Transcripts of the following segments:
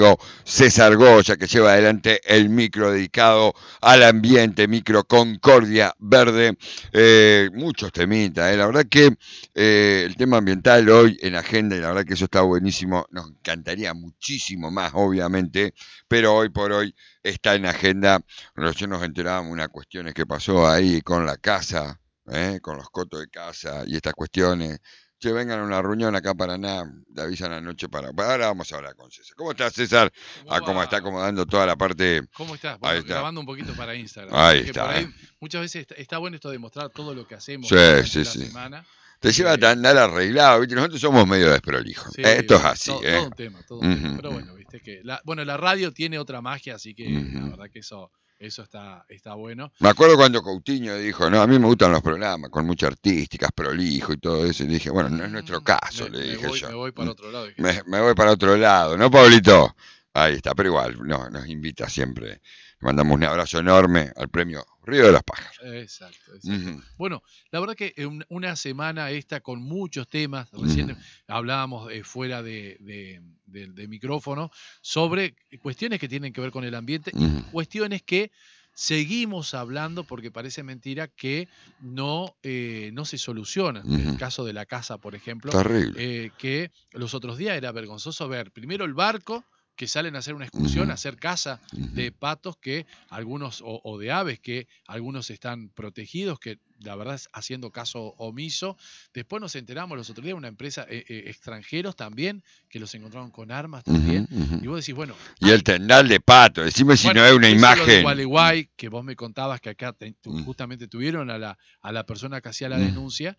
César Goya, que lleva adelante el micro dedicado al ambiente, micro Concordia Verde, muchos temitas, la verdad que el tema ambiental hoy en agenda, y la verdad que eso está buenísimo, nos encantaría muchísimo más, obviamente, pero hoy por hoy está en agenda. Recién nos enterábamos unas cuestiones que pasó ahí con la casa, con los cotos de casa y estas cuestiones. Che, vengan a una reunión acá para nada, le avisan anoche ahora vamos a hablar con César. ¿Cómo estás, César? ¿Cómo está acomodando toda la parte? ¿Cómo estás? Ahí Bueno, está. grabando un poquito para Instagram. Ahí Porque está. por ahí muchas veces está bueno esto de mostrar todo lo que hacemos Sí, durante la sí. semana. Te lleva a andar arreglado, ¿viste? Nosotros somos medio desprolijos. Sí, Esto es así, todo un tema, todo un tema. Pero bueno, viste que la radio tiene otra magia, así que la verdad que eso está bueno. Me acuerdo cuando Coutinho dijo, no, a mí me gustan los programas con muchas artísticas, prolijo y todo eso. Y dije, bueno, no es nuestro caso, le dije yo. Me voy para otro lado. Me voy para otro lado, ¿no, Pablito? Ahí está, pero igual, no, nos invita siempre. Le mandamos un abrazo enorme al premio Río de los Pájaros. Exacto. Bueno, la verdad que una semana esta con muchos temas, recién hablábamos fuera de micrófono, sobre cuestiones que tienen que ver con el ambiente y cuestiones que seguimos hablando porque parece mentira que no se solucionan. El caso de la casa, por ejemplo, que los otros días era vergonzoso ver primero el barco que salen a hacer una excursión, a hacer caza de patos que algunos, o de aves que algunos están protegidos, que la verdad es haciendo caso omiso. Después nos enteramos los otros días, una empresa extranjeros también, que los encontraron con armas también. Y vos decís, bueno... Y el tendal de pato, decime si no es una imagen... Lo de Gualeguay, que vos me contabas que acá justamente tuvieron a la persona que hacía la denuncia,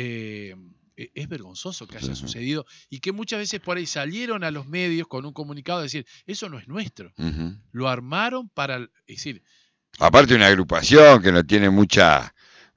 es vergonzoso que haya sucedido y que muchas veces por ahí salieron a los medios con un comunicado de decir, eso no es nuestro. Lo armaron para decir... Aparte una agrupación que no tiene mucha...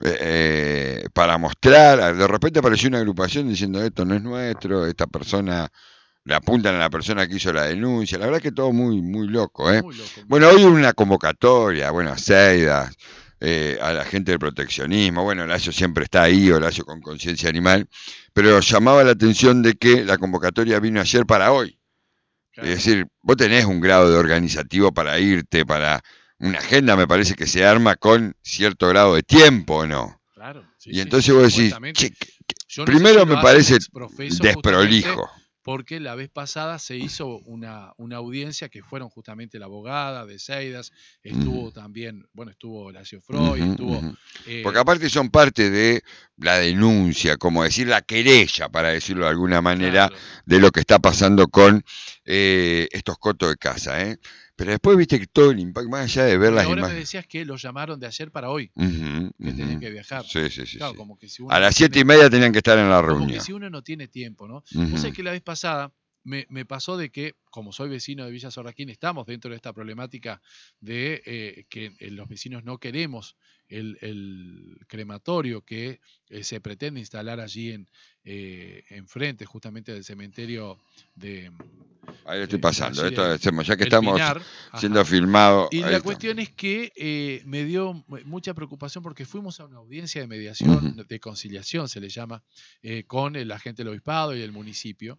para mostrar, de repente apareció una agrupación diciendo esto no es nuestro, esta persona... Le apuntan a la persona que hizo la denuncia. La verdad que todo muy, muy loco, Muy loco. Bueno, hoy hubo una convocatoria, bueno, a Seidas, a la gente del proteccionismo. Bueno, Horacio siempre está ahí, Horacio con conciencia animal. Pero llamaba la atención de que la convocatoria vino ayer para hoy. Claro. Es decir, vos tenés un grado de organizativo para irte, para una agenda, me parece que se arma con cierto grado de tiempo, ¿no? Claro. Sí, y entonces vos decís, che, no primero sé si me parece desprolijo. Porque la vez pasada se hizo una audiencia que fueron justamente la abogada de Seidas, estuvo también, estuvo Horacio Freud, estuvo... Porque aparte son parte de la denuncia, como decir la querella, para decirlo de alguna manera, claro, de lo que está pasando con estos cotos de casa, Pero después viste que todo el impacto, más allá de ver las imágenes... Ahora me decías que los llamaron de ayer para hoy, que tenían que viajar. Sí. Claro, como que si uno a las 7:30 tenían que estar en la reunión. Como que si uno no tiene tiempo, ¿no? Vos sabés que la vez pasada me pasó de que, como soy vecino de Villa Sorraquín, estamos dentro de esta problemática de que los vecinos no queremos el crematorio que se pretende instalar allí enfrente, justamente del cementerio de... Ahí lo estoy pasando, ya que estamos Pinar, siendo filmados. Y la cuestión es que me dio mucha preocupación porque fuimos a una audiencia de mediación, de conciliación se le llama, con el agente del obispado y el municipio.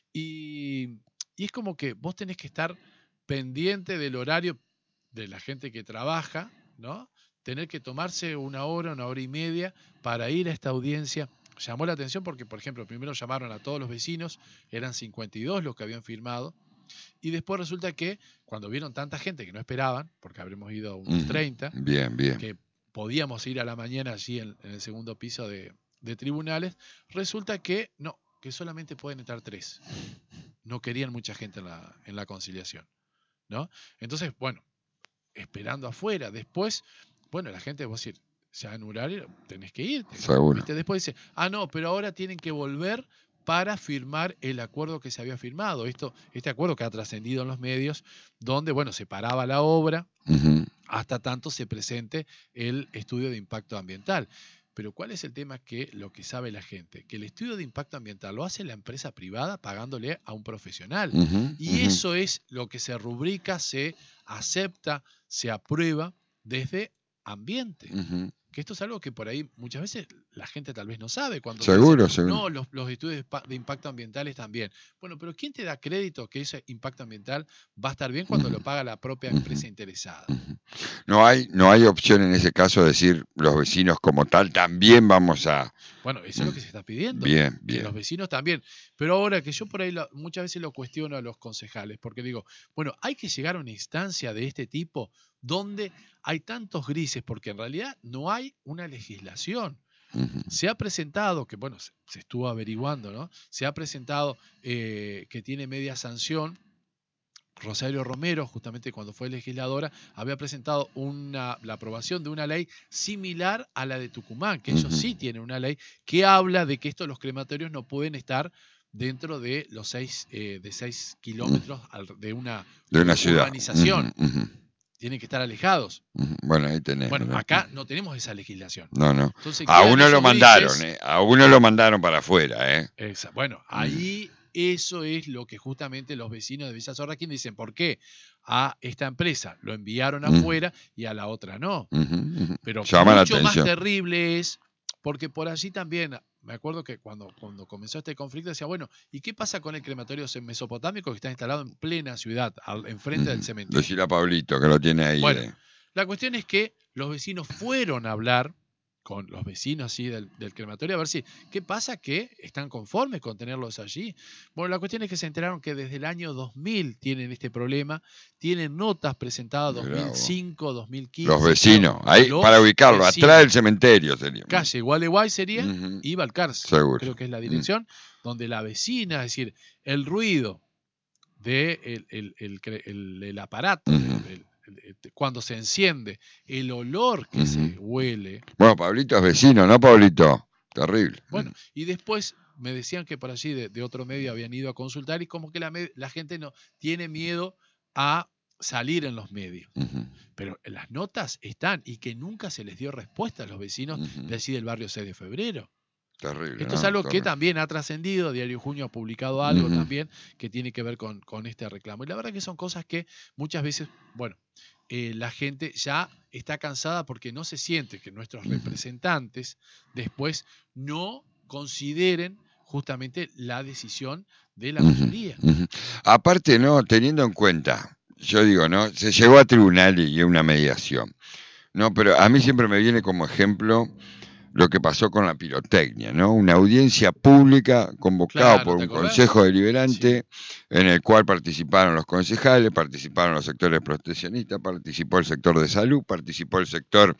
Y es como que vos tenés que estar pendiente del horario de la gente que trabaja, ¿no? Tener que tomarse una hora y media para ir a esta audiencia. Llamó la atención porque, por ejemplo, primero llamaron a todos los vecinos, eran 52 los que habían firmado, y después resulta que cuando vieron tanta gente que no esperaban, porque habremos ido unos 30, bien. que podíamos ir a la mañana allí en el segundo piso de tribunales, resulta que no, que solamente pueden estar 3. No querían mucha gente en la conciliación, ¿no? Entonces, esperando afuera. Después, la gente, vos decís, ya en horario tenés que irte. Seguro. ¿Viste? Después dice, no, pero ahora tienen que volver para firmar el acuerdo que se había firmado. Este acuerdo que ha trascendido en los medios, donde, se paraba la obra hasta tanto se presente el estudio de impacto ambiental. Pero ¿cuál es el tema? Que lo que sabe la gente, que el estudio de impacto ambiental lo hace la empresa privada pagándole a un profesional. Y eso es lo que se rubrica, se acepta, se aprueba desde ambiente. Que esto es algo que por ahí muchas veces la gente tal vez no sabe cuando Seguro, dicen, seguro. no, los estudios de impacto ambiental están bien. Bueno, pero ¿quién te da crédito que ese impacto ambiental va a estar bien cuando lo paga la propia empresa interesada? No hay opción en ese caso de decir los vecinos como tal también vamos a... Bueno, eso es lo que se está pidiendo. Bien, Que bien. los vecinos también. Pero ahora que yo por ahí muchas veces lo cuestiono a los concejales, porque digo, bueno, hay que llegar a una instancia de este tipo donde hay tantos grises, porque en realidad no hay una legislación. Se ha presentado, que bueno, se estuvo averiguando, ¿no? Se ha presentado que tiene media sanción. Rosario Romero, justamente cuando fue legisladora, había presentado la aprobación de una ley similar a la de Tucumán, que ellos sí tienen una ley que habla de que los crematorios no pueden estar dentro de los 6 kilómetros de una ciudad. urbanización. Tienen que estar alejados. Bueno, ahí tenés. Bueno, acá no tenemos esa legislación. No. Entonces, a uno lo esos mandaron, grises. a uno lo mandaron para afuera, Bueno, ahí eso es lo que justamente los vecinos de Villa Sorraquín dicen, ¿por qué? A esta empresa lo enviaron afuera y a la otra no. Pero Llama la mucho más atención. terrible es, porque por allí también, me acuerdo que cuando comenzó este conflicto decía, bueno, ¿y qué pasa con el crematorio mesopotámico que está instalado en plena ciudad, enfrente del cementerio? Decirle a Pablito que lo tiene ahí. Bueno, la cuestión es que los vecinos fueron a hablar con los vecinos así del crematorio a ver si, ¿qué pasa? Que están conformes con tenerlos allí. Bueno, la cuestión es que se enteraron que desde el año 2000 tienen este problema, tienen notas presentadas 2005, 2015. Los vecinos, ahí para ubicarlo, atrás del cementerio sería. Calle Gualeguay sería, y Balcarce, seguro. Creo que es la dirección, donde la vecina, es decir, el ruido de el aparato, cuando se enciende, el olor que se huele. Bueno, Pablito es vecino, ¿no, Pablito? Terrible. Bueno, y después me decían que por allí de otro medio habían ido a consultar y como que la gente no tiene miedo a salir en los medios. Pero las notas están y que nunca se les dio respuesta a los vecinos de allí del barrio 6 de febrero. Terrible. Esto es algo que también ha trascendido. Diario Junio ha publicado algo también que tiene que ver con este reclamo. Y la verdad que son cosas que muchas veces, bueno, la gente ya está cansada porque no se siente que nuestros representantes después no consideren justamente la decisión de la mayoría. Aparte, no, teniendo en cuenta, yo digo, ¿no? Se llegó a tribunal y una mediación. No, pero a mí siempre me viene como ejemplo lo que pasó con la pirotecnia, ¿no? Una audiencia pública convocada por un consejo deliberante en el cual participaron los concejales, participaron los sectores proteccionistas, participó el sector de salud, participó el sector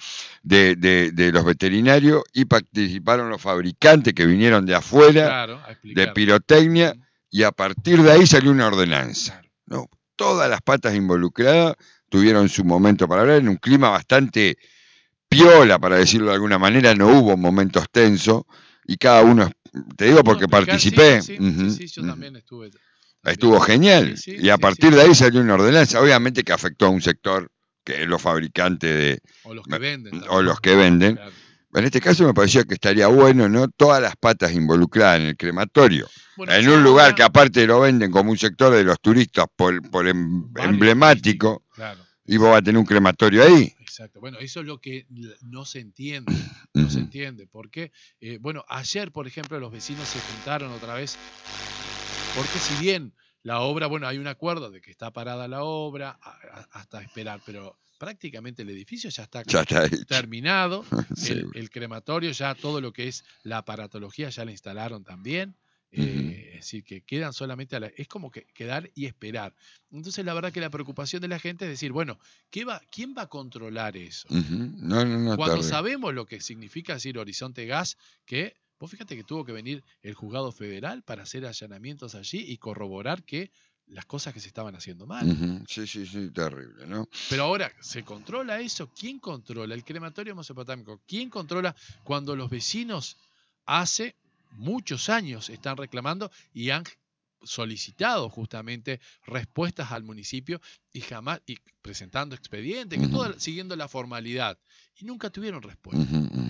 de los veterinarios y participaron los fabricantes que vinieron de afuera de pirotecnia y a partir de ahí salió una ordenanza, ¿no? Todas las patas involucradas tuvieron su momento para hablar en un clima bastante piola, para decirlo de alguna manera, no hubo momentos tensos y cada uno, te digo porque participé. Sí, yo también estuve. Estuvo genial y a partir de ahí salió una ordenanza, obviamente que afectó a un sector que es los fabricantes de o los que venden. O los que venden. Claro. En este caso me parecía que estaría bueno, ¿no? Todas las patas involucradas en el crematorio, en un lugar que aparte lo venden como un sector de los turistas por emblemático, claro. Y vos vas a tener un crematorio ahí. Exacto. Bueno, eso es lo que no se entiende. No se entiende. Porque, bueno, ayer, por ejemplo, los vecinos se juntaron otra vez. Porque si bien la obra, bueno, hay un acuerdo de que está parada la obra hasta esperar, pero prácticamente el edificio ya está terminado. Sí. El crematorio, ya todo lo que es la aparatología ya la instalaron también. Es decir, que quedan solamente es como que quedar y esperar. Entonces la verdad que la preocupación de la gente es decir, bueno, ¿quién va a controlar eso? No, cuando sabemos lo que significa decir Horizonte Gas, que vos fíjate que tuvo que venir el juzgado federal para hacer allanamientos allí y corroborar que las cosas que se estaban haciendo mal. Sí, terrible, ¿no? Pero ahora, ¿se controla eso? ¿Quién controla el crematorio mesopotámico? ¿Quién controla cuando los vecinos hace muchos años están reclamando y han solicitado justamente respuestas al municipio y jamás, y presentando expedientes, que todo siguiendo la formalidad, y nunca tuvieron respuesta?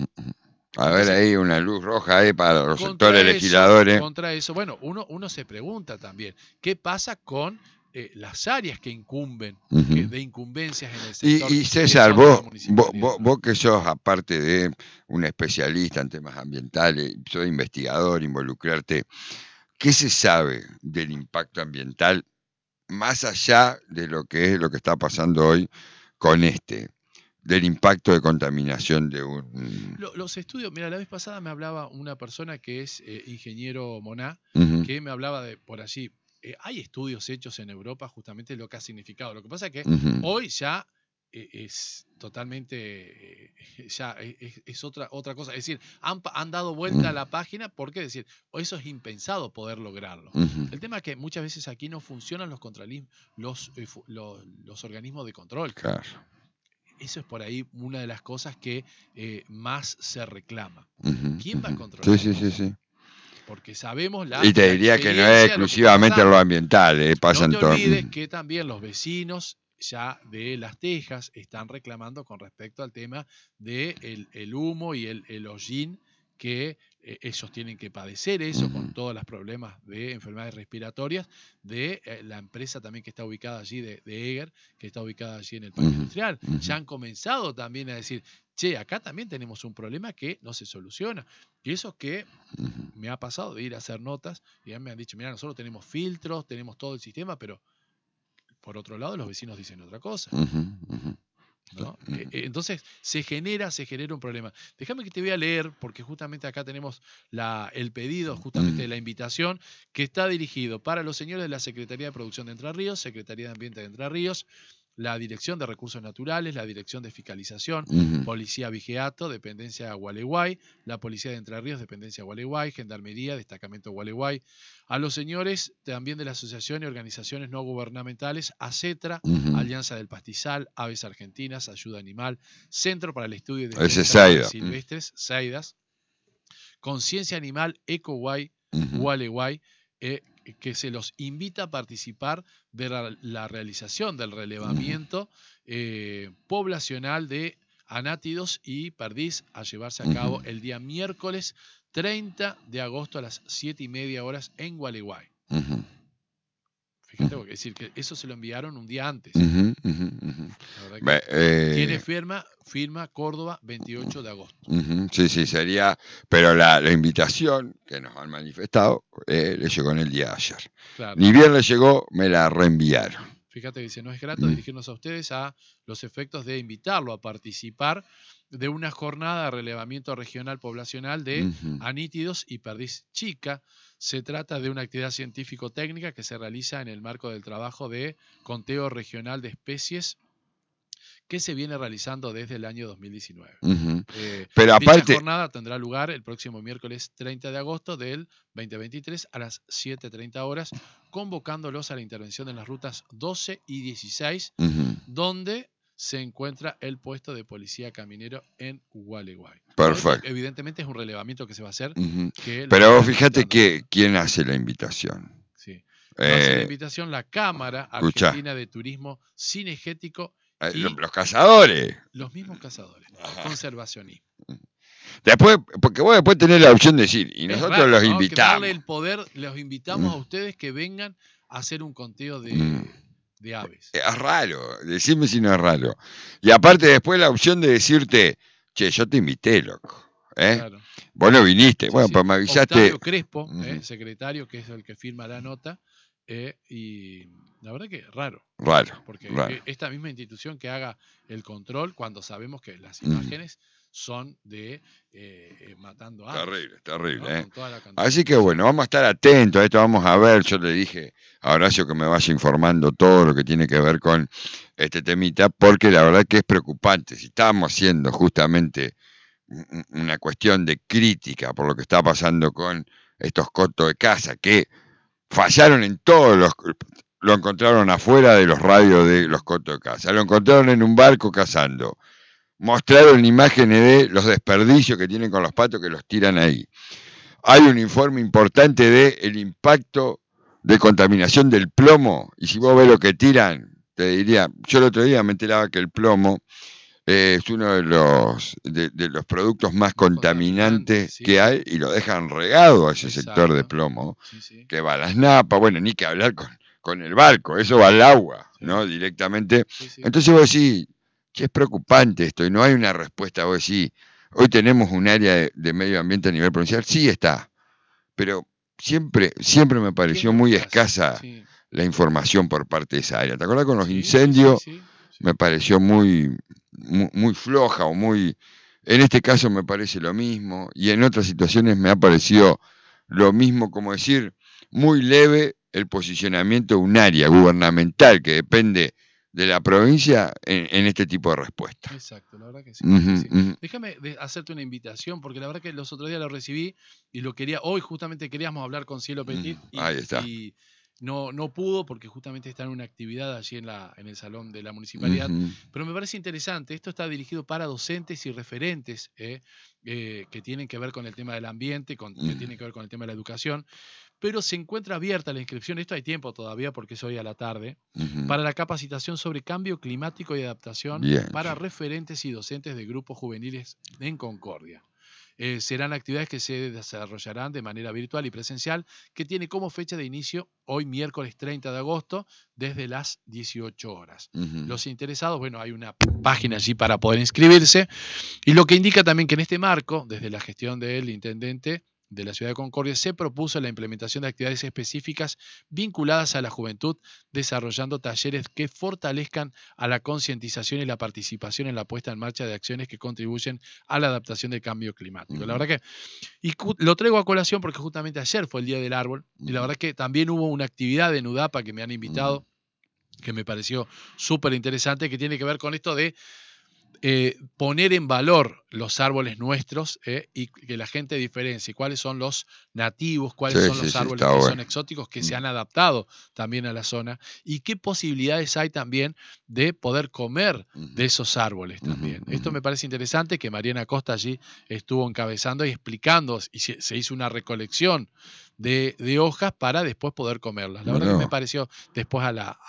A ver, ahí una luz roja ahí para los sectores legisladores. Contra eso, bueno, uno se pregunta también, ¿qué pasa con las áreas que incumben, de incumbencias en el sector. Y César, vos que sos, aparte de un especialista en temas ambientales, sos investigador, involucrarte, ¿qué se sabe del impacto ambiental más allá de lo que es lo que está pasando hoy con del impacto de contaminación de un... Los estudios, mira, la vez pasada me hablaba una persona que es ingeniero Moná, que me hablaba de por allí. Hay estudios hechos en Europa justamente lo que ha significado. Lo que pasa es que hoy ya es totalmente, ya es otra cosa. Es decir, han dado vuelta a la página porque decir, eso es impensado poder lograrlo. El tema es que muchas veces aquí no funcionan los organismos de control. Claro. Eso es por ahí una de las cosas que más se reclama. ¿Quién va a controlar? Sí. Porque sabemos y te diría que no es exclusivamente lo ambiental, pasa en todo. No te olvides que también los vecinos ya de Las Tejas están reclamando con respecto al tema de el humo y el hollín que ellos tienen que padecer eso con todos los problemas de enfermedades respiratorias de la empresa también que está ubicada allí de Eger, que está ubicada allí en el parque industrial. Ya han comenzado también a decir, che, acá también tenemos un problema que no se soluciona. Y eso que me ha pasado de ir a hacer notas y me han dicho, mira, nosotros tenemos filtros, tenemos todo el sistema, pero por otro lado los vecinos dicen otra cosa. ¿No? Entonces se genera un problema. Déjame que te voy a leer, porque justamente acá tenemos el pedido, justamente de la invitación, que está dirigido para los señores de la Secretaría de Producción de Entre Ríos, Secretaría de Ambiente de Entre Ríos, la Dirección de Recursos Naturales, la Dirección de Fiscalización, Policía Vigiato, Dependencia de Gualeguay, la Policía de Entre Ríos, Dependencia de Gualeguay, Gendarmería, Destacamento Gualeguay, a los señores también de la Asociación y Organizaciones No Gubernamentales, ACETRA, Alianza del Pastizal, Aves Argentinas, Ayuda Animal, Centro para el Estudio de Especies Silvestres, SEIDAS, Conciencia Animal, EcoGuay, Gualeguay, que se los invita a participar de la realización del relevamiento poblacional de anátidos y perdiz a llevarse a cabo el día miércoles 30 de agosto a las 7:30 en Gualeguay. Fíjate, porque decir que eso se lo enviaron un día antes. Tiene firma Córdoba 28 de agosto. Sí, sería, pero la invitación que nos han manifestado le llegó en el día de ayer. Claro. Ni bien le llegó, me la reenviaron. Fíjate, dice, no es grato dirigirnos a ustedes a los efectos de invitarlo a participar de una jornada de relevamiento regional poblacional de anítidos y perdiz chica. Se trata de una actividad científico-técnica que se realiza en el marco del trabajo de conteo regional de especies que se viene realizando desde el año 2019. Pero aparte, dicha jornada tendrá lugar el próximo miércoles 30 de agosto del 2023 a las 7:30, convocándolos a la intervención en las rutas 12 y 16, donde se encuentra el puesto de policía caminero en Gualeguay. Perfecto. Evidentemente es un relevamiento que se va a hacer. Pero fíjate que quién hace la invitación. Sí. Hace la invitación la Cámara Argentina de Turismo Cinegético. Los cazadores. Los mismos cazadores. Conservacionismo. Después, porque vos después tenés la opción de decir, y nosotros raro, los invitamos. Que darle el poder, los invitamos a ustedes que vengan a hacer un conteo de aves. Es raro, decime si no es raro. Y aparte después la opción de decirte, che, yo te invité, loco. Claro. Vos no viniste. Sí, pues me avisaste. Octavio Crespo, secretario, que es el que firma la nota, y la verdad que es raro. Porque esta misma institución que haga el control cuando sabemos que las imágenes son de matando aves. Terrible. ¿No? Así que bueno, vamos a estar atentos a esto, vamos a ver. Yo le dije a Horacio que me vaya informando todo lo que tiene que ver con este temita, porque la verdad que es preocupante. Si estábamos haciendo justamente una cuestión de crítica por lo que está pasando con estos cotos de caza que fallaron en todos lo encontraron afuera de los radios de los cotos de caza, lo encontraron en un barco cazando, mostraron imágenes de los desperdicios que tienen con los patos que los tiran ahí. Hay un informe importante del impacto de contaminación del plomo, y si vos ves lo que tiran, te diría, yo el otro día me enteraba que el plomo es uno de los productos más contaminantes que hay, y lo dejan regado a ese sector de plomo, que va a las napas, bueno, ni que hablar con el barco, eso va al agua, ¿no? Directamente. Sí. Entonces vos decís, che, es preocupante esto, y no hay una respuesta. Vos decís, hoy tenemos un área de medio ambiente a nivel provincial, sí está, pero siempre me pareció muy escasa la información por parte de esa área. ¿Te acuerdas con los incendios? Sí. Me pareció muy floja o muy... En este caso me parece lo mismo, y en otras situaciones me ha parecido lo mismo, como decir, muy leve el posicionamiento de un área gubernamental que depende de la provincia en este tipo de respuesta. Exacto, la verdad que sí. Déjame hacerte una invitación, porque la verdad que los otros días lo recibí y lo quería, hoy justamente queríamos hablar con Cielo Petit ahí está. y no pudo porque justamente está en una actividad allí en el salón de la municipalidad, pero me parece interesante, esto está dirigido para docentes y referentes que tienen que ver con el tema del ambiente, que tienen que ver con el tema de la educación, pero se encuentra abierta la inscripción, esto hay tiempo todavía porque es hoy a la tarde, para la capacitación sobre cambio climático y adaptación para referentes y docentes de grupos juveniles en Concordia. Serán actividades que se desarrollarán de manera virtual y presencial, que tiene como fecha de inicio hoy miércoles 30 de agosto desde las 18 horas. Los interesados, bueno, hay una página allí para poder inscribirse, y lo que indica también que en este marco, desde la gestión del intendente de la ciudad de Concordia, se propuso la implementación de actividades específicas vinculadas a la juventud, desarrollando talleres que fortalezcan a la concientización y la participación en la puesta en marcha de acciones que contribuyen a la adaptación del cambio climático. La verdad que, y lo traigo a colación porque justamente ayer fue el Día del Árbol, y la verdad que también hubo una actividad en UDAPA que me han invitado, que me pareció súper interesante, que tiene que ver con esto de poner en valor los árboles nuestros y que la gente diferencie cuáles son los nativos, cuáles son los árboles que son exóticos, que se han adaptado también a la zona, y qué posibilidades hay también de poder comer de esos árboles también. Esto me parece interesante, que Mariana Costa allí estuvo encabezando y explicando, y se hizo una recolección de hojas para después poder comerlas. La verdad que me pareció, después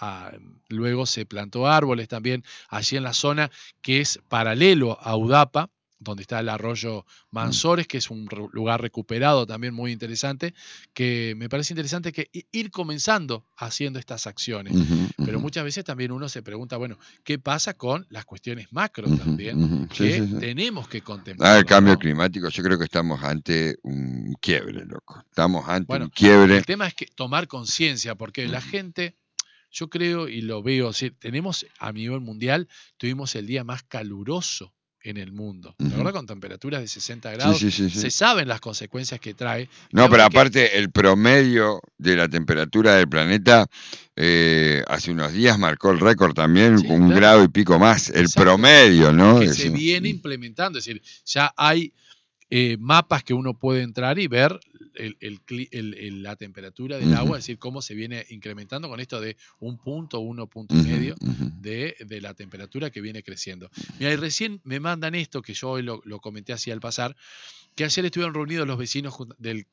luego se plantó árboles también allí en la zona que es paralelo a UDAPA, donde está el arroyo Mansores, que es un lugar recuperado también muy interesante, que me parece interesante que ir comenzando haciendo estas acciones. Pero muchas veces también uno se pregunta, bueno, ¿qué pasa con las cuestiones macro también que tenemos que contemplar? El cambio climático, yo creo que estamos ante un quiebre, loco. Estamos ante un quiebre. El tema es que tomar conciencia, porque la gente... Yo creo y lo veo, tenemos a nivel mundial, tuvimos el día más caluroso en el mundo. La verdad, con temperaturas de 60 grados, se saben las consecuencias que trae. No, pero aparte el promedio de la temperatura del planeta hace unos días marcó el récord también, con 1 grado y pico más, el promedio, ¿no? Que se viene implementando, es decir, ya hay mapas que uno puede entrar y ver la temperatura del agua, es decir, cómo se viene incrementando con esto de 1 punto, 1 punto y medio de la temperatura que viene creciendo. Mira, y recién me mandan esto, que yo hoy lo comenté así al pasar, que ayer estuvieron reunidos los vecinos de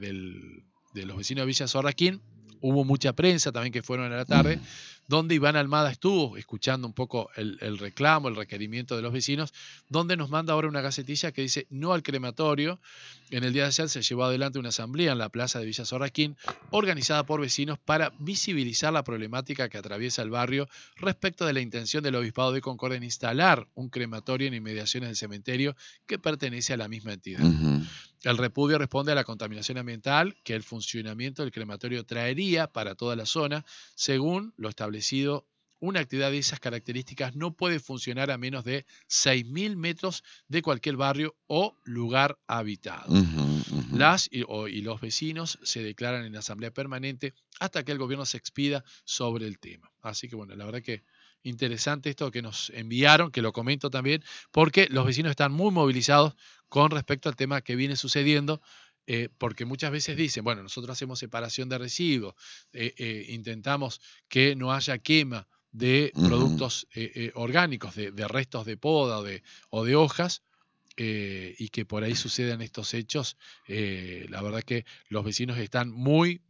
los vecinos de Villa Sorraquín. Hubo mucha prensa también que fueron a la tarde, donde Iván Almada estuvo escuchando un poco el reclamo, el requerimiento de los vecinos, donde nos manda ahora una gacetilla que dice no al crematorio. En el día de ayer se llevó adelante una asamblea en la plaza de Villa Sorraquín, organizada por vecinos para visibilizar la problemática que atraviesa el barrio respecto de la intención del Obispado de Concordia en instalar un crematorio en inmediaciones del cementerio que pertenece a la misma entidad. El repudio responde a la contaminación ambiental que el funcionamiento del crematorio traería para toda la zona. Según lo establecido, una actividad de esas características no puede funcionar a menos de 6.000 metros de cualquier barrio o lugar habitado. Las y los vecinos se declaran en asamblea permanente hasta que el gobierno se expida sobre el tema. Así que bueno, la verdad que interesante esto que nos enviaron, que lo comento también, porque los vecinos están muy movilizados con respecto al tema que viene sucediendo, porque muchas veces dicen, bueno, nosotros hacemos separación de residuos, intentamos que no haya quema de productos orgánicos, de restos de poda o de hojas, y que por ahí sucedan estos hechos. La verdad que los vecinos están muy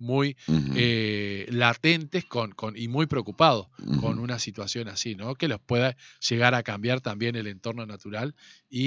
latentes y muy preocupados con una situación así, ¿no? Que los pueda llegar a cambiar también el entorno natural y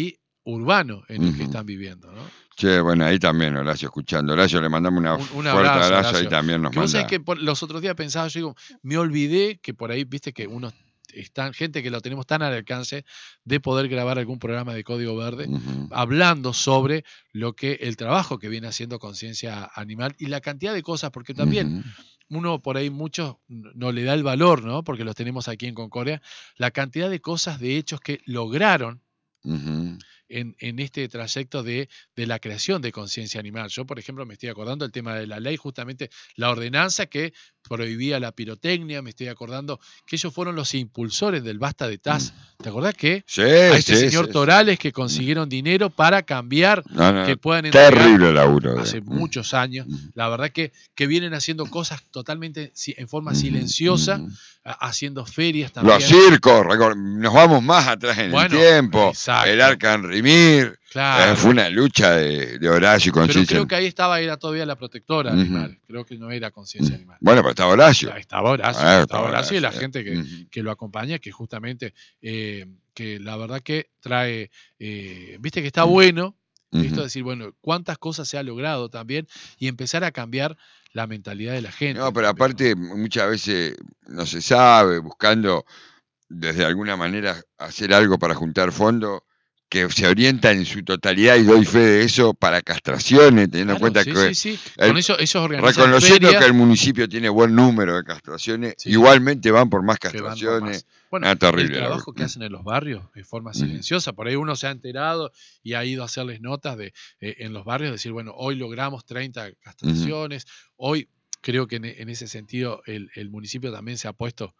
urbano en el que Ujú. están viviendo, ¿no? Che, bueno, ahí también Horacio escuchando. Horacio, le mandamos Un fuerte abrazo, abrazo, ahí Horacio. también nos Que vos sabés manda. que los otros días pensaba, yo digo, me olvidé que por ahí, viste que uno gente que lo tenemos tan al alcance de poder grabar algún programa de Código Verde Ujú, hablando sobre lo que el trabajo que viene haciendo Conciencia Animal y la cantidad de cosas, porque también ujú, uno por ahí muchos no le da el valor, ¿no? Porque los tenemos aquí en Concordia, la cantidad de cosas, de hechos que lograron ujú. en este trayecto de la creación de Conciencia Animal. Yo, por ejemplo, me estoy acordando del tema de la ley, justamente la ordenanza que prohibía la pirotecnia, me estoy acordando que ellos fueron los impulsores del Basta de Taz. ¿Te acordás que Sí, a este sí, señor sí, sí. Torales que consiguieron dinero para cambiar, No, no, que puedan entregar terrible laburo. hace muchos años? La verdad que vienen haciendo cosas totalmente en forma silenciosa, haciendo ferias también. Los circos, nos vamos más atrás en el Bueno, tiempo. exacto. El Arcan Rimir. Claro. Fue una lucha de Horacio y Pero Conciencia. creo que ahí era todavía la protectora animal. Creo que no era Conciencia Animal. Bueno, pero estaba Horacio. Estaba Horacio, Ah, estaba Horacio y la gente Ujú. que lo acompaña, que justamente, que la verdad que trae, viste que está bueno esto de decir, bueno, cuántas cosas se ha logrado también y empezar a cambiar la mentalidad de la gente. No, pero también, aparte muchas veces no se sabe, buscando desde alguna manera hacer algo para juntar fondos, que se orienta en su totalidad, y doy fe de eso, para castraciones, teniendo en cuenta que sí. Con eso, ellos organizan reconociendo ferias, que el municipio tiene buen número de castraciones, sí, igualmente van por más que van por castraciones. más. Bueno, Ah, terrible, el trabajo que hacen en los barrios de forma silenciosa, por ahí uno se ha enterado y ha ido a hacerles notas de en los barrios, decir, bueno, hoy logramos 30 castraciones, hoy creo que en ese sentido el municipio también se ha puesto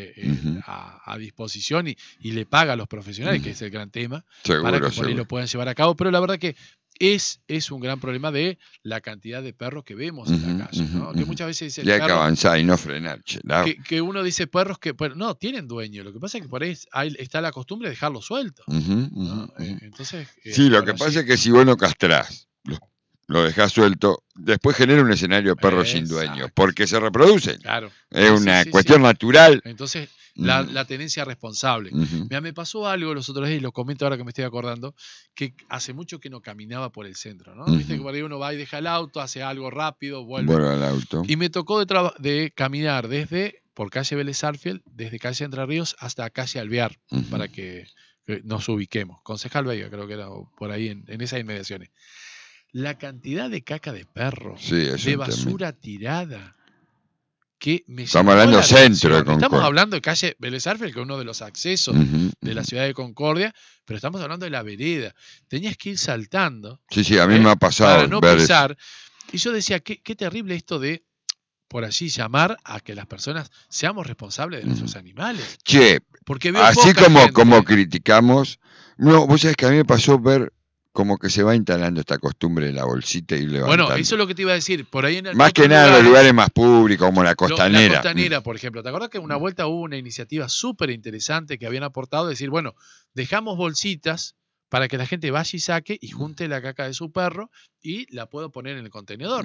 a disposición y le paga a los profesionales, que es el gran tema, Seguro, para que por ahí seguro. lo puedan llevar a cabo, pero la verdad que es un gran problema de la cantidad de perros que vemos en la calle, ¿no? Que muchas veces dice Y hay que perro, avanzar y no frenar, che, ¿no? que uno dice perros que no tienen dueño, lo que pasa es que por ahí está la costumbre de dejarlo suelto, ¿no? Entonces Sí, lo por que allí- pasa es que si vos no castrás, lo dejás suelto, después genera un escenario de perros sin dueño, Exacto. porque se reproducen. Claro. Es Sí, una sí, cuestión sí. natural. Entonces, la tenencia responsable. Mira, me pasó algo los otros días, y lo comento ahora que me estoy acordando, que hace mucho que no caminaba por el centro, ¿no? Viste que por ahí uno va y deja el auto, hace algo rápido, vuelve. Vuelve al auto. Y me tocó de caminar por calle Vélez Sarsfield, desde calle Entre Ríos hasta calle Alvear, para que nos ubiquemos. Concejal Veiga, creo que era por ahí en esas inmediaciones. La cantidad de caca de perro, de basura tirada, que me Estamos llamó hablando la centro de atención. Concordia. Estamos hablando de calle Vélez Sarsfield, que es uno de los accesos de la ciudad de Concordia, pero estamos hablando de la vereda. Tenías que ir saltando. Sí, a mí me ha pasado. Para no ver pisar. Y yo decía, qué terrible esto de, por allí, llamar a que las personas seamos responsables de nuestros animales. Che, porque veo así poca gente. como criticamos, no, vos sabés que a mí me pasó ver como que se va instalando esta costumbre de la bolsita y levantando. Bueno, eso es lo que te iba a decir. Por ahí más que nada en los lugares más públicos, como la costanera. La costanera, por ejemplo. ¿Te acuerdas que una vuelta hubo una iniciativa súper interesante que habían aportado? Decir, bueno, dejamos bolsitas para que la gente vaya y saque y junte la caca de su perro y la pueda poner en el contenedor.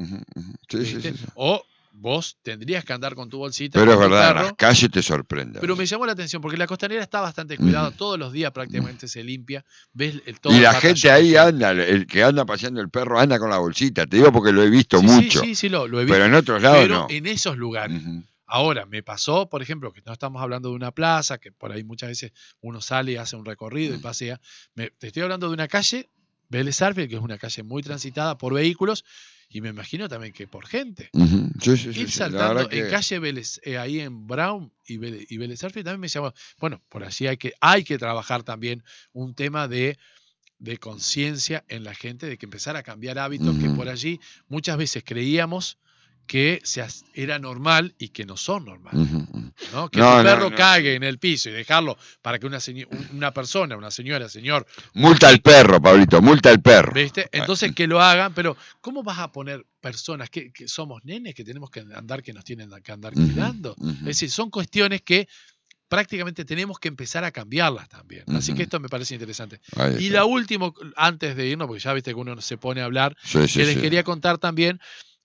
Sí. O vos tendrías que andar con tu bolsita. Pero con es verdad, perro, las calles te sorprenden. Pero me llamó la atención porque la costanera está bastante cuidada, todos los días prácticamente se limpia. Ves todo y la gente ahí anda, el que anda paseando el perro anda con la bolsita, te digo porque lo he visto mucho. Sí, lo he visto. Pero en otros lados pero no. En esos lugares. Ahora, me pasó, por ejemplo, que no estamos hablando de una plaza, que por ahí muchas veces uno sale y hace un recorrido y pasea. Te estoy hablando de una calle, Vélez Sarsfield, que es una calle muy transitada por vehículos, y me imagino también que por gente. Ir saltando en calle Vélez, ahí en Brown y Vélez Sarsfield también me llamó. Bueno, por allí hay que trabajar también un tema de conciencia en la gente, de que empezar a cambiar hábitos que por allí muchas veces creíamos que era normal y que no son normales. ¿no? Que tu perro cague en el piso y dejarlo para que una persona, una señora, señor... Multa al perro, Pablito, multa al perro. ¿Viste? Entonces que lo hagan, pero ¿cómo vas a poner personas que somos nenes, que tenemos que andar, que nos tienen que andar cuidando? Es decir, son cuestiones que prácticamente tenemos que empezar a cambiarlas también. Así que esto me parece interesante. Y la última, antes de irnos, porque ya viste que uno se pone a hablar, les quería contar también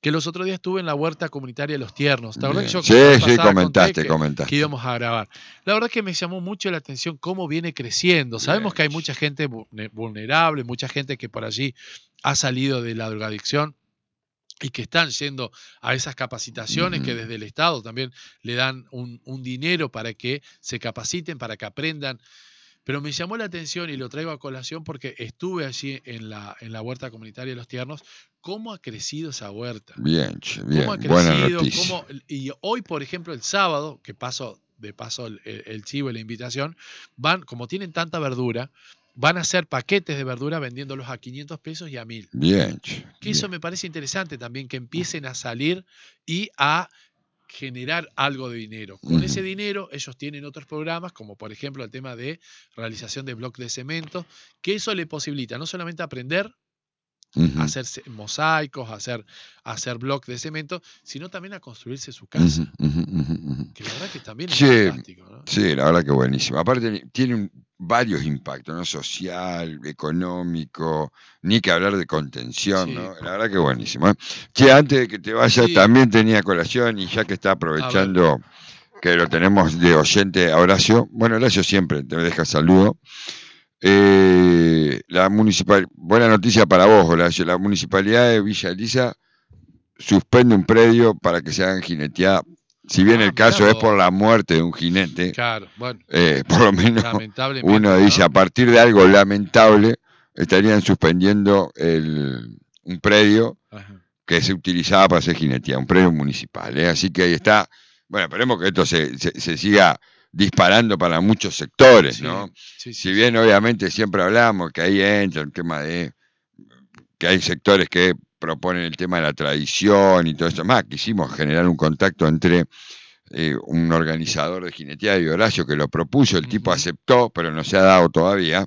que los otros días estuve en la huerta comunitaria de Los Tiernos. ¿Te acordás que yo Sí, comentaste. Que íbamos a grabar? La verdad que me llamó mucho la atención cómo viene creciendo. Sabemos que hay mucha gente vulnerable, mucha gente que por allí ha salido de la drogadicción y que están yendo a esas capacitaciones que desde el Estado también le dan un dinero para que se capaciten, para que aprendan. Pero me llamó la atención y lo traigo a colación porque estuve allí en la huerta comunitaria de Los Tiernos, cómo ha crecido esa huerta. Bien, cómo ha crecido, buena noticia. Y hoy, por ejemplo, el sábado, que de paso el chivo y la invitación, van, como tienen tanta verdura, van a hacer paquetes de verdura vendiéndolos a 500 pesos y a 1000. Bien. Que eso me parece interesante también, que empiecen a salir y a generar algo de dinero. Con ese dinero ellos tienen otros programas, como por ejemplo el tema de realización de bloques de cemento, que eso le posibilita no solamente aprender a hacer mosaicos, a hacer bloques de cemento, sino también a construirse su casa. Que la verdad que también es fantástico, ¿no? Sí, la verdad que buenísimo. Aparte tiene varios impactos, ¿no? Social, económico, ni que hablar de contención, ¿no? La verdad que buenísimo. Che, antes de que te vayas, también tenía colación, y ya que está aprovechando que lo tenemos de oyente a Horacio, bueno, Horacio siempre te deja saludo. Buena noticia para vos, Horacio. La municipalidad de Villa Elisa suspende un predio para que se hagan jineteadas. Si bien el caso es por la muerte de un jinete, claro, bueno, por lo menos uno dice, ¿no? A partir de algo lamentable, estarían suspendiendo un predio que se utilizaba para hacer jineteada, un predio municipal. Así que ahí está. Bueno, esperemos que esto se siga disparando para muchos sectores, ¿no? Si bien obviamente siempre hablamos que ahí entra el tema de que hay sectores que proponen el tema de la tradición y todo eso más. Quisimos generar un contacto entre un organizador de jineteada y Horacio que lo propuso, el tipo aceptó, pero no se ha dado todavía.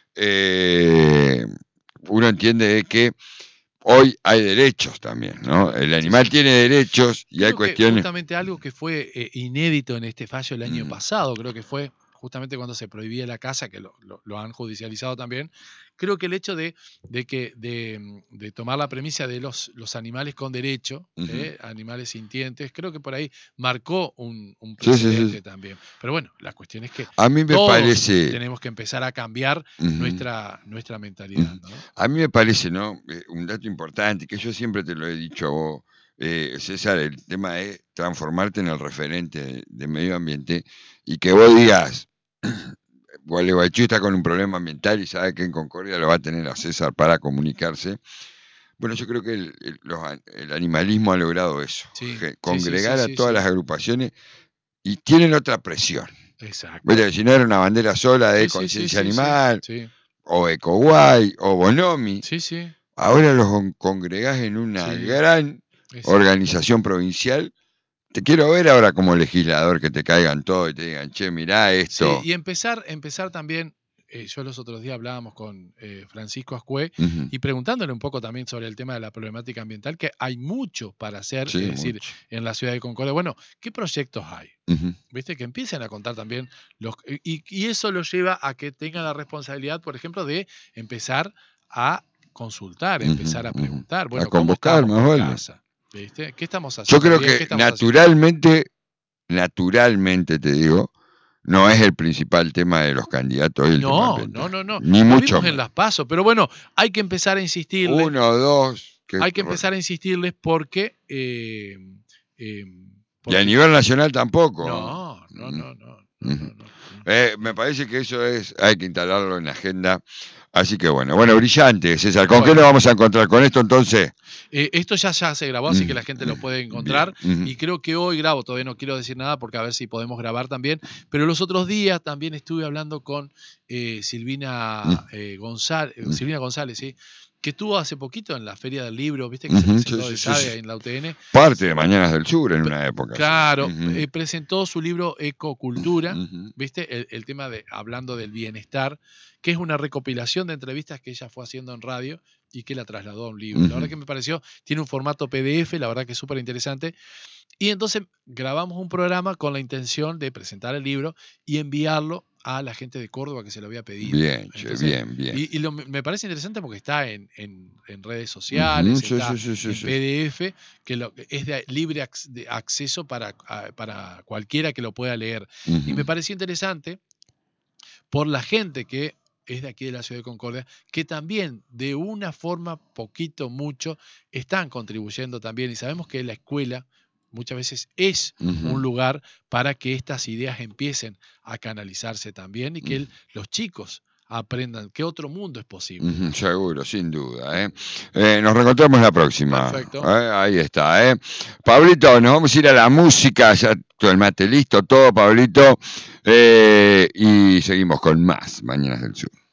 Uno entiende que hoy hay derechos también, ¿no? El animal tiene derechos y hay cuestiones. Justamente algo que fue inédito en este fallo el año pasado, creo que fue justamente cuando se prohibía la caza, que lo han judicializado también. Creo que el hecho de tomar la premisa de los animales con derecho, animales sintientes, creo que por ahí marcó un precedente también. Pero bueno, la cuestión es que a mí me parece tenemos que empezar a cambiar nuestra mentalidad, ¿no? A mí me parece, ¿no? Un dato importante, que yo siempre te lo he dicho a vos, César, el tema de transformarte en el referente de medio ambiente y que vos digas, Gualeguaychú está con un problema ambiental y sabe que en Concordia lo va a tener a César para comunicarse. Bueno, yo creo que el animalismo ha logrado eso, congregar a todas las agrupaciones y tienen otra presión. Exacto. Si no era una bandera sola de conciencia animal, o Ecoguay, o Bonomi, ahora los congregás en una gran organización provincial. Te quiero ver ahora como legislador, que te caigan todos y te digan, che, mirá esto. Sí, y empezar también, yo los otros días hablábamos con Francisco Ascué y preguntándole un poco también sobre el tema de la problemática ambiental, que hay mucho para hacer, es decir, en la ciudad de Concordia. Bueno, ¿qué proyectos hay? ¿Viste? Que empiecen a contar también y eso lo lleva a que tengan la responsabilidad, por ejemplo, de empezar a consultar, empezar a preguntar. Bueno, a convocar, más vale. Casa? ¿Viste? ¿Qué estamos haciendo? Yo creo que naturalmente te digo, no es el principal tema de los candidatos. No. Ni mucho en las PASO, pero bueno, hay que empezar a insistirles. Uno o dos. Hay que empezar a insistirles porque... y a nivel nacional tampoco. No. Me parece que eso hay que instalarlo en la agenda. Así que bueno, brillante, César. ¿Con qué nos vamos a encontrar con esto entonces? Esto ya se grabó, así que la gente lo puede encontrar. Y creo que hoy grabo, todavía no quiero decir nada porque a ver si podemos grabar también. Pero los otros días también estuve hablando con Silvina González, ¿sí? Que estuvo hace poquito en la Feria del Libro, ¿viste? Que se presentó de SADE en la UTN. Parte de Mañanas del Sur en una época. Claro, presentó su libro Ecocultura, ¿viste? El tema de hablando del bienestar, que es una recopilación de entrevistas que ella fue haciendo en radio y que la trasladó a un libro. La verdad que me pareció, tiene un formato PDF, la verdad que es súper interesante. Y entonces grabamos un programa con la intención de presentar el libro y enviarlo a la gente de Córdoba que se lo había pedido. Bien, Entonces, bien. Y me parece interesante porque está en redes sociales, está en PDF, que es de libre de acceso para cualquiera que lo pueda leer. Y me pareció interesante por la gente que es de aquí de la ciudad de Concordia, que también de una forma, poquito, mucho, están contribuyendo también. Y sabemos que la escuela muchas veces es un lugar para que estas ideas empiecen a canalizarse también y que los chicos aprendan que otro mundo es posible. Seguro, sin duda. Nos reencontramos la próxima. Perfecto. Ahí está. Pablito, nos vamos a ir a la música, ya todo el mate listo, todo, Pablito. Y seguimos con más Mañanas del Sur.